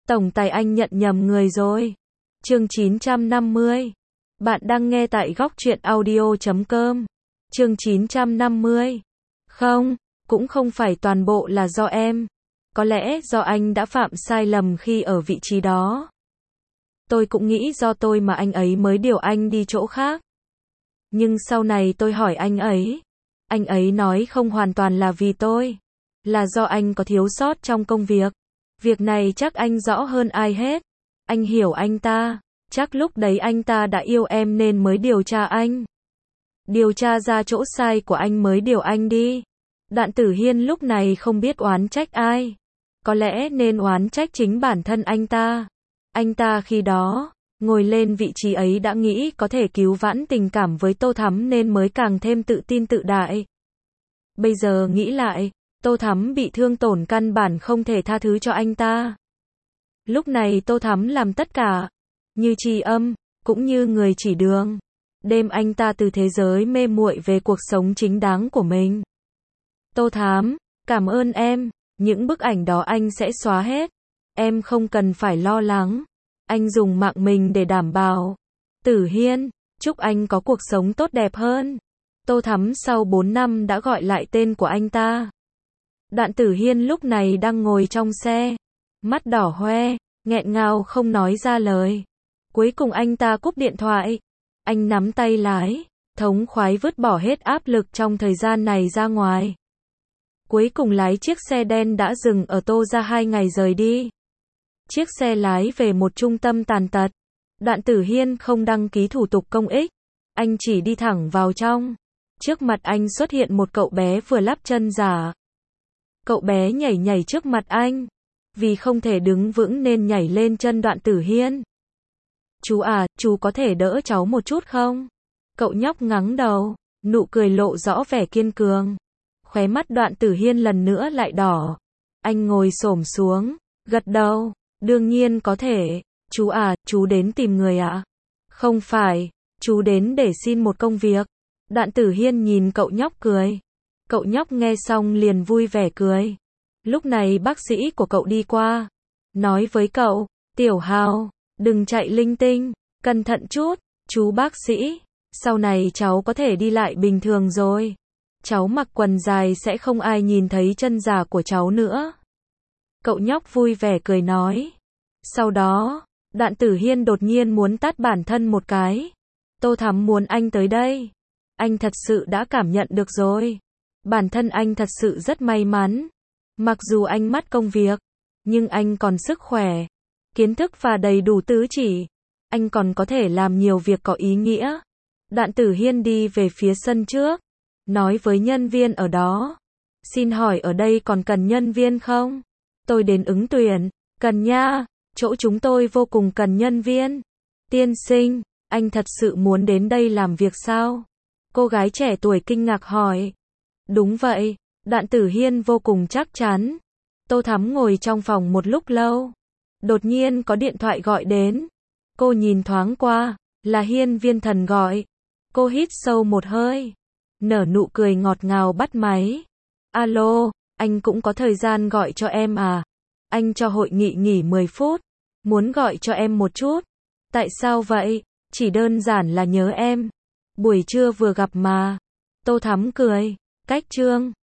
Tổng tài anh nhận nhầm người rồi. Chương 950. Bạn đang nghe tại góc truyện audio.com. Chương 950. Không, cũng không phải toàn bộ là do em. Có lẽ do anh đã phạm sai lầm khi ở vị trí đó. Tôi cũng nghĩ do tôi mà anh ấy mới điều anh đi chỗ khác. Nhưng sau này tôi hỏi anh ấy nói không hoàn toàn là vì tôi, là do anh có thiếu sót trong công việc. Việc này chắc anh rõ hơn ai hết. Anh hiểu anh ta, chắc lúc đấy anh ta đã yêu em nên mới điều tra anh. Điều tra ra chỗ sai của anh mới điều anh đi. Đạn Tử Hiên lúc này không biết oán trách ai. Có lẽ nên oán trách chính bản thân anh ta. Anh ta khi đó, ngồi lên vị trí ấy đã nghĩ có thể cứu vãn tình cảm với Tô Thắm nên mới càng thêm tự tin tự đại. Bây giờ nghĩ lại, Tô Thắm bị thương tổn căn bản không thể tha thứ cho anh ta. Lúc này Tô Thắm làm tất cả, như tri âm, cũng như người chỉ đường. Đem anh ta từ thế giới mê muội về cuộc sống chính đáng của mình. Tô Thắm, cảm ơn em, những bức ảnh đó anh sẽ xóa hết. Em không cần phải lo lắng. Anh dùng mạng mình để đảm bảo. Tử Hiên, chúc anh có cuộc sống tốt đẹp hơn. Tô Thắm sau 4 năm đã gọi lại tên của anh ta. Đạn Tử Hiên lúc này đang ngồi trong xe, mắt đỏ hoe, nghẹn ngào không nói ra lời. Cuối cùng anh ta cúp điện thoại. Anh nắm tay lái, thống khoái vứt bỏ hết áp lực trong thời gian này ra ngoài. Cuối cùng lái chiếc xe đen đã dừng ở Tô ra 2 ngày rời đi. Chiếc xe lái về một trung tâm tàn tật. Đạn Tử Hiên không đăng ký thủ tục công ích. Anh chỉ đi thẳng vào trong. Trước mặt anh xuất hiện một cậu bé vừa lắp chân giả. Cậu bé nhảy trước mặt anh. Vì không thể đứng vững nên nhảy lên chân Đạn Tử Hiên. Chú à, chú có thể đỡ cháu một chút không? Cậu nhóc ngắng đầu, nụ cười lộ rõ vẻ kiên cường. Khóe mắt Đạn Tử Hiên lần nữa lại đỏ. Anh ngồi xổm xuống, gật đầu. Đương nhiên có thể. Chú à, chú đến tìm người ạ? Không phải, chú đến để xin một công việc. Đạn Tử Hiên nhìn cậu nhóc cười. Cậu nhóc nghe xong liền vui vẻ cười. Lúc này bác sĩ của cậu đi qua. Nói với cậu, Tiểu Hào, đừng chạy linh tinh, cẩn thận chút, chú bác sĩ. Sau này cháu có thể đi lại bình thường rồi. Cháu mặc quần dài sẽ không ai nhìn thấy chân giả của cháu nữa. Cậu nhóc vui vẻ cười nói. Sau đó, Đạn Tử Hiên đột nhiên muốn tát bản thân một cái. Tô Thắm muốn anh tới đây. Anh thật sự đã cảm nhận được rồi. Bản thân anh thật sự rất may mắn. Mặc dù anh mất công việc, nhưng anh còn sức khỏe, kiến thức và đầy đủ tứ chỉ. Anh còn có thể làm nhiều việc có ý nghĩa. Đạn Tử Hiên đi về phía sân trước, nói với nhân viên ở đó. Xin hỏi ở đây còn cần nhân viên không? Tôi đến ứng tuyển. Cần nha, chỗ chúng tôi vô cùng cần nhân viên. Tiên sinh, anh thật sự muốn đến đây làm việc sao? Cô gái trẻ tuổi kinh ngạc hỏi. Đúng vậy, Đạn Tử Hiên vô cùng chắc chắn. Tô Thắm ngồi trong phòng một lúc lâu. Đột nhiên có điện thoại gọi đến. Cô nhìn thoáng qua, là Hiên Viên Thần gọi. Cô hít sâu một hơi, nở nụ cười ngọt ngào bắt máy. Alo, anh cũng có thời gian gọi cho em à? Anh cho hội nghị nghỉ 10 phút. Muốn gọi cho em một chút. Tại sao vậy? Chỉ đơn giản là nhớ em. Buổi trưa vừa gặp mà. Tô Thắm cười. Cách chương